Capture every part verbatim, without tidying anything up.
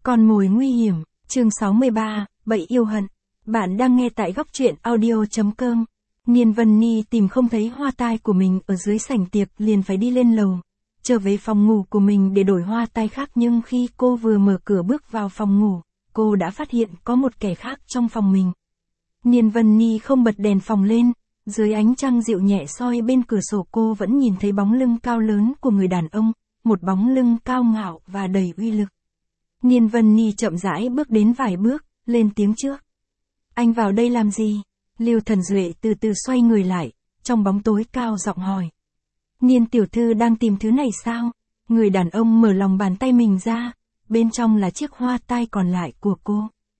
Con mồi nguy hiểm, chương sáu mươi ba, bẫy yêu hận. Bạn đang nghe tại góc truyện audio chấm com. Niên Vân Ni tìm không thấy hoa tai của mình ở dưới sảnh tiệc liền phải đi lên lầu, trở về phòng ngủ của mình để đổi hoa tai khác, nhưng khi cô vừa mở cửa bước vào phòng ngủ, cô đã phát hiện có một kẻ khác trong phòng mình. Niên Vân Ni không bật đèn phòng lên, dưới ánh trăng dịu nhẹ soi bên cửa sổ cô vẫn nhìn thấy bóng lưng cao lớn của người đàn ông, một bóng lưng cao ngạo và đầy uy lực. Niên Vân Ni chậm rãi bước đến vài bước, lên tiếng trước. Anh vào đây làm gì? Lưu Thần Duệ từ từ xoay người lại, trong bóng tối cao giọng hỏi. Niên tiểu thư đang tìm thứ này sao? Người đàn ông mở lòng bàn tay mình ra, bên trong là chiếc hoa tai còn lại của cô.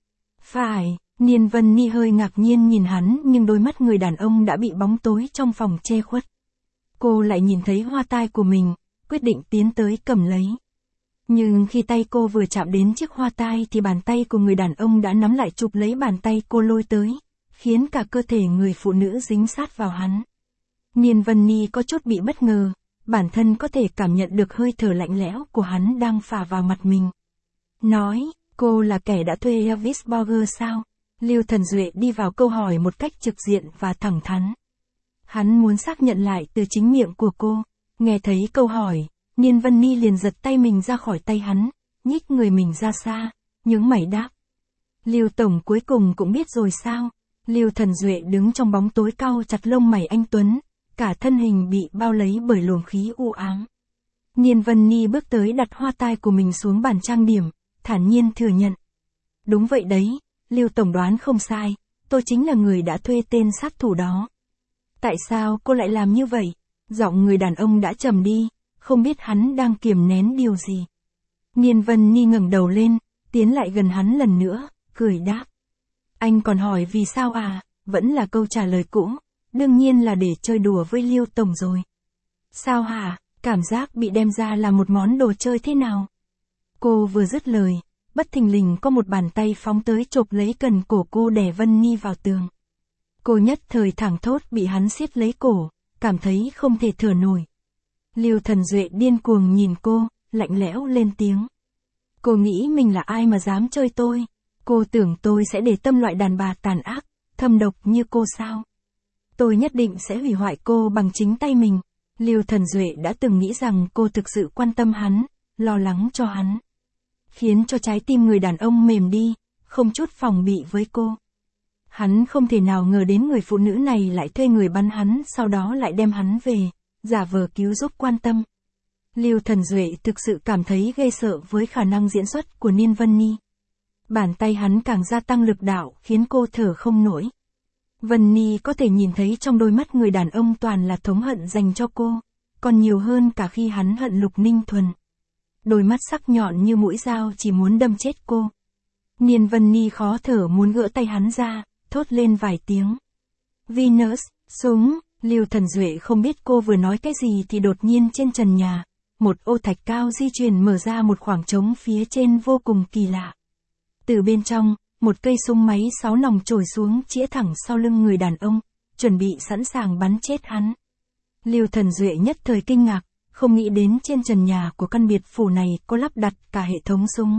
Phải, Niên Vân Ni hơi ngạc nhiên nhìn hắn, nhưng đôi mắt người đàn ông đã bị bóng tối trong phòng che khuất. Cô lại nhìn thấy hoa tai của mình, quyết định tiến tới cầm lấy. Nhưng khi tay cô vừa chạm đến chiếc hoa tai thì bàn tay của người đàn ông đã nắm lại chụp lấy bàn tay cô lôi tới, khiến cả cơ thể người phụ nữ dính sát vào hắn. Niên Vân Ni có chút bị bất ngờ, bản thân có thể cảm nhận được hơi thở lạnh lẽo của hắn đang phả vào mặt mình. Nói, cô là kẻ đã thuê Elvis Borger sao? Lưu Thần Duệ đi vào câu hỏi một cách trực diện và thẳng thắn. Hắn muốn xác nhận lại từ chính miệng của cô. Nghe thấy câu hỏi, Niên Vân Ni liền giật tay mình ra khỏi tay hắn, nhích người mình ra xa, nhướng mày đáp. Lưu tổng cuối cùng cũng biết rồi sao? Lưu Thần Duệ đứng trong bóng tối cau chặt lông mày anh tuấn, cả thân hình bị bao lấy bởi luồng khí u ám. Niên Vân Ni bước tới đặt hoa tai của mình xuống bàn trang điểm, thản nhiên thừa nhận. Đúng vậy đấy, Lưu tổng đoán không sai, tôi chính là người đã thuê tên sát thủ đó. Tại sao cô lại làm như vậy? Giọng người đàn ông đã trầm đi, không biết hắn đang kiềm nén điều gì. Niên Vân Ni ngẩng đầu lên, tiến lại gần hắn lần nữa, cười đáp. Anh còn hỏi vì sao à? Vẫn là câu trả lời cũ, đương nhiên là để chơi đùa với Lưu tổng rồi. Sao hả? Cảm giác bị đem ra là một món đồ chơi thế nào? Cô vừa dứt lời, bất thình lình có một bàn tay phóng tới chộp lấy cần cổ cô, đè Vân Ni vào tường. Cô nhất thời thảng thốt bị hắn siết lấy cổ, cảm thấy không thể thở nổi. Lưu Thần Duệ điên cuồng nhìn cô, lạnh lẽo lên tiếng. Cô nghĩ mình là ai mà dám chơi tôi? Cô tưởng tôi sẽ để tâm loại đàn bà tàn ác, thâm độc như cô sao? Tôi nhất định sẽ hủy hoại cô bằng chính tay mình. Lưu Thần Duệ đã từng nghĩ rằng cô thực sự quan tâm hắn, lo lắng cho hắn. Khiến cho trái tim người đàn ông mềm đi, không chút phòng bị với cô. Hắn không thể nào ngờ đến người phụ nữ này lại thuê người bắn hắn, sau đó lại đem hắn về, giả vờ cứu giúp quan tâm. Lưu Thần Duệ thực sự cảm thấy ghê sợ với khả năng diễn xuất của Niên Vân Ni. Bàn tay hắn càng gia tăng lực đạo, khiến cô thở không nổi. Vân Ni có thể nhìn thấy trong đôi mắt người đàn ông toàn là thống hận dành cho cô, còn nhiều hơn cả khi hắn hận Lục Ninh Thuần. Đôi mắt sắc nhọn như mũi dao chỉ muốn đâm chết cô. Niên Vân Ni khó thở muốn gỡ tay hắn ra, thốt lên vài tiếng. Venus, súng. Lưu Thần Duệ không biết cô vừa nói cái gì thì đột nhiên trên trần nhà, một ô thạch cao di chuyển mở ra một khoảng trống phía trên vô cùng kỳ lạ. Từ bên trong, một cây súng máy sáu nòng chổi xuống chĩa thẳng sau lưng người đàn ông, chuẩn bị sẵn sàng bắn chết hắn. Lưu Thần Duệ nhất thời kinh ngạc, không nghĩ đến trên trần nhà của căn biệt phủ này có lắp đặt cả hệ thống súng.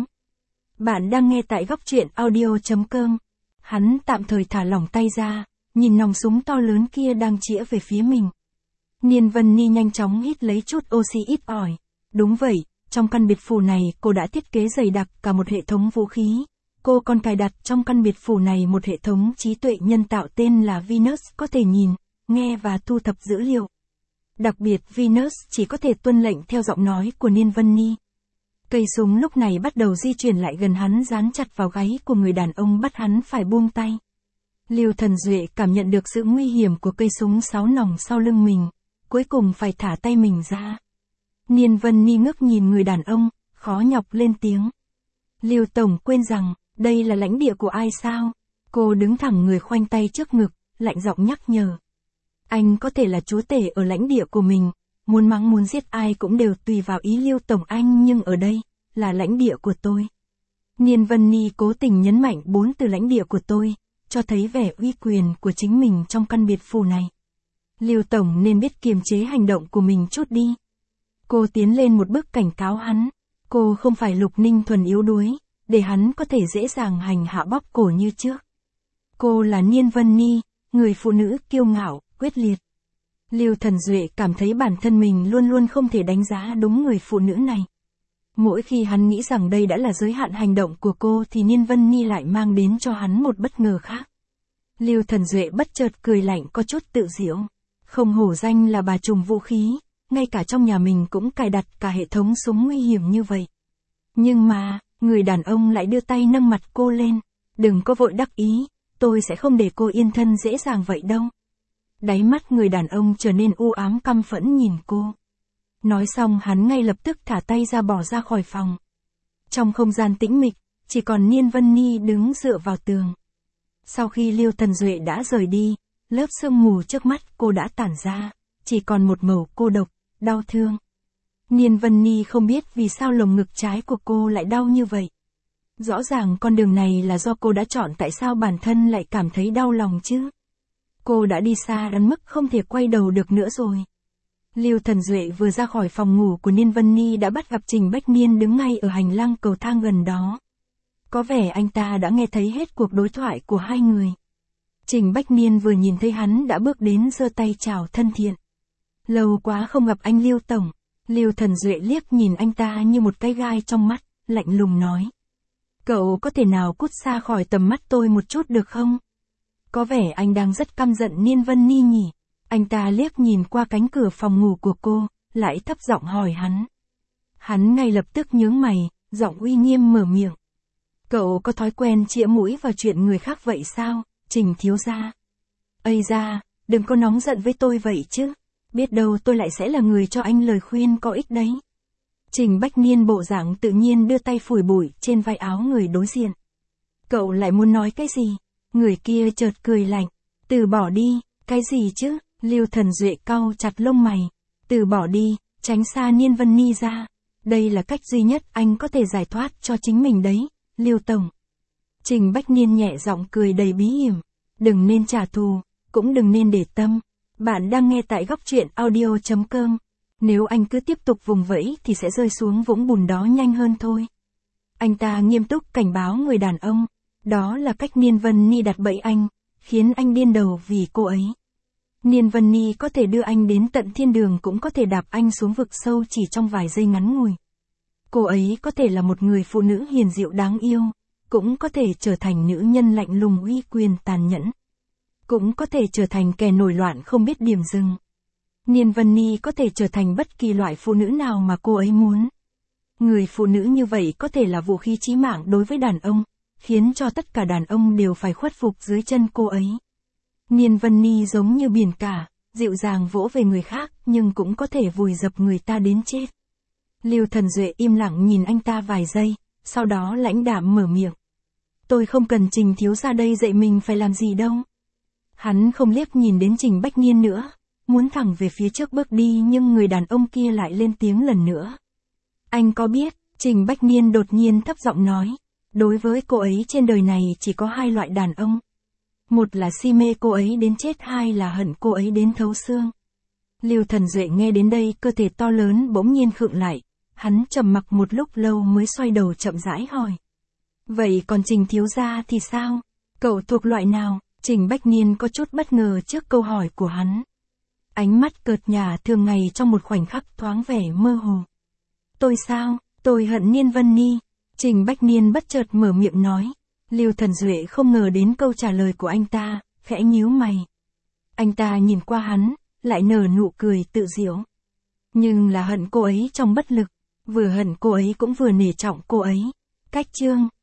Bạn đang nghe tại góc truyện audio chấm com. Hắn tạm thời thả lỏng tay ra, nhìn nòng súng to lớn kia đang chĩa về phía mình. Niên Vân Ni nhanh chóng hít lấy chút oxy ít ỏi. Đúng vậy, trong căn biệt phủ này cô đã thiết kế dày đặc cả một hệ thống vũ khí. Cô còn cài đặt trong căn biệt phủ này một hệ thống trí tuệ nhân tạo tên là Venus, có thể nhìn, nghe và thu thập dữ liệu. Đặc biệt Venus chỉ có thể tuân lệnh theo giọng nói của Niên Vân Ni. Cây súng lúc này bắt đầu di chuyển lại gần hắn, dán chặt vào gáy của người đàn ông, bắt hắn phải buông tay. Lưu Thần Duệ cảm nhận được sự nguy hiểm của cây súng sáu nòng sau lưng mình, cuối cùng phải thả tay mình ra. Niên Vân Ni ngước nhìn người đàn ông, khó nhọc lên tiếng. Lưu tổng quên rằng, đây là lãnh địa của ai sao? Cô đứng thẳng người khoanh tay trước ngực, lạnh giọng nhắc nhở. Anh có thể là chúa tể ở lãnh địa của mình, muốn mắng muốn giết ai cũng đều tùy vào ý Lưu tổng anh, nhưng ở đây, là lãnh địa của tôi. Niên Vân Ni cố tình nhấn mạnh bốn từ lãnh địa của tôi, cho thấy vẻ uy quyền của chính mình trong căn biệt phủ này. Lưu tổng nên biết kiềm chế hành động của mình chút đi. Cô tiến lên một bước cảnh cáo hắn. Cô không phải Lục Ninh Thuần yếu đuối, để hắn có thể dễ dàng hành hạ bóp cổ như trước. Cô là Niên Vân Ni, người phụ nữ kiêu ngạo, quyết liệt. Lưu Thần Duệ cảm thấy bản thân mình luôn luôn không thể đánh giá đúng người phụ nữ này. Mỗi khi hắn nghĩ rằng đây đã là giới hạn hành động của cô thì Niên Vân Ni lại mang đến cho hắn một bất ngờ khác. Lưu Thần Duệ bất chợt cười lạnh có chút tự giễu. Không hổ danh là bà trùm vũ khí, ngay cả trong nhà mình cũng cài đặt cả hệ thống súng nguy hiểm như vậy. Nhưng mà, người đàn ông lại đưa tay nâng mặt cô lên. Đừng có vội đắc ý, tôi sẽ không để cô yên thân dễ dàng vậy đâu. Đáy mắt người đàn ông trở nên u ám căm phẫn nhìn cô. Nói xong hắn ngay lập tức thả tay ra bỏ ra khỏi phòng. Trong không gian tĩnh mịch, chỉ còn Niên Vân Ni đứng dựa vào tường. Sau khi Lưu Thần Duệ đã rời đi, lớp sương mù trước mắt cô đã tản ra, chỉ còn một màu cô độc, đau thương. Niên Vân Ni không biết vì sao lồng ngực trái của cô lại đau như vậy. Rõ ràng con đường này là do cô đã chọn, tại sao bản thân lại cảm thấy đau lòng chứ? Cô đã đi xa đến mức không thể quay đầu được nữa rồi. Lưu Thần Duệ vừa ra khỏi phòng ngủ của Niên Vân Ni đã bắt gặp Trình Bách Niên đứng ngay ở hành lang cầu thang gần đó. Có vẻ anh ta đã nghe thấy hết cuộc đối thoại của hai người. Trình Bách Niên vừa nhìn thấy hắn đã bước đến giơ tay chào thân thiện. Lâu quá không gặp anh Lưu Tổng. Lưu Thần Duệ liếc nhìn anh ta như một cái gai trong mắt, lạnh lùng nói. Cậu có thể nào cút xa khỏi tầm mắt tôi một chút được không? Có vẻ anh đang rất căm giận Niên Vân Ni nhỉ. Anh ta liếc nhìn qua cánh cửa phòng ngủ của cô, lại thấp giọng hỏi hắn. Hắn ngay lập tức nhướng mày, giọng uy nghiêm mở miệng. Cậu có thói quen chĩa mũi vào chuyện người khác vậy sao, Trình thiếu gia? Ây da, đừng có nóng giận với tôi vậy chứ. Biết đâu tôi lại sẽ là người cho anh lời khuyên có ích đấy. Trình Bách Niên bộ dạng tự nhiên đưa tay phủi bụi trên vai áo người đối diện. Cậu lại muốn nói cái gì? Người kia chợt cười lạnh. Từ bỏ đi, cái gì chứ? Lưu Thần Duệ cau chặt lông mày. Từ bỏ đi, tránh xa Niên Vân Ni ra. Đây là cách duy nhất anh có thể giải thoát cho chính mình đấy, Lưu Tổng. Trình Bách Niên nhẹ giọng cười đầy bí hiểm. Đừng nên trả thù, cũng đừng nên để tâm. Bạn đang nghe tại góc truyện audio chấm com. Nếu anh cứ tiếp tục vùng vẫy thì sẽ rơi xuống vũng bùn đó nhanh hơn thôi. Anh ta nghiêm túc cảnh báo người đàn ông. Đó là cách Niên Vân Ni đặt bẫy anh, khiến anh điên đầu vì cô ấy. Niên Vân Ni có thể đưa anh đến tận thiên đường, cũng có thể đạp anh xuống vực sâu chỉ trong vài giây ngắn ngủi. Cô ấy có thể là một người phụ nữ hiền dịu đáng yêu, cũng có thể trở thành nữ nhân lạnh lùng uy quyền tàn nhẫn. Cũng có thể trở thành kẻ nổi loạn không biết điểm dừng. Niên Vân Ni có thể trở thành bất kỳ loại phụ nữ nào mà cô ấy muốn. Người phụ nữ như vậy có thể là vũ khí chí mạng đối với đàn ông, khiến cho tất cả đàn ông đều phải khuất phục dưới chân cô ấy. Niên Vân Ni giống như biển cả, dịu dàng vỗ về người khác nhưng cũng có thể vùi dập người ta đến chết. Lưu Thần Duệ im lặng nhìn anh ta vài giây, sau đó lãnh đạm mở miệng. Tôi không cần Trình thiếu gia đây dạy mình phải làm gì đâu. Hắn không liếc nhìn đến Trình Bách Niên nữa, muốn thẳng về phía trước bước đi, nhưng người đàn ông kia lại lên tiếng lần nữa. Anh có biết, Trình Bách Niên đột nhiên thấp giọng nói, đối với cô ấy trên đời này chỉ có hai loại đàn ông. Một là si mê cô ấy đến chết, hai là hận cô ấy đến thấu xương. Lưu Thần Duệ nghe đến đây cơ thể to lớn bỗng nhiên khựng lại, hắn trầm mặc một lúc lâu mới xoay đầu chậm rãi hỏi. Vậy còn Trình thiếu gia thì sao? Cậu thuộc loại nào? Trình Bách Niên có chút bất ngờ trước câu hỏi của hắn. Ánh mắt cợt nhả thường ngày trong một khoảnh khắc thoáng vẻ mơ hồ. Tôi sao? Tôi hận Niên Vân Ni. Trình Bách Niên bất chợt mở miệng nói. Lưu Thần Duệ không ngờ đến câu trả lời của anh ta, khẽ nhíu mày. Anh ta nhìn qua hắn, lại nở nụ cười tự giễu. Nhưng là hận cô ấy trong bất lực, vừa hận cô ấy cũng vừa nể trọng cô ấy. Cách chương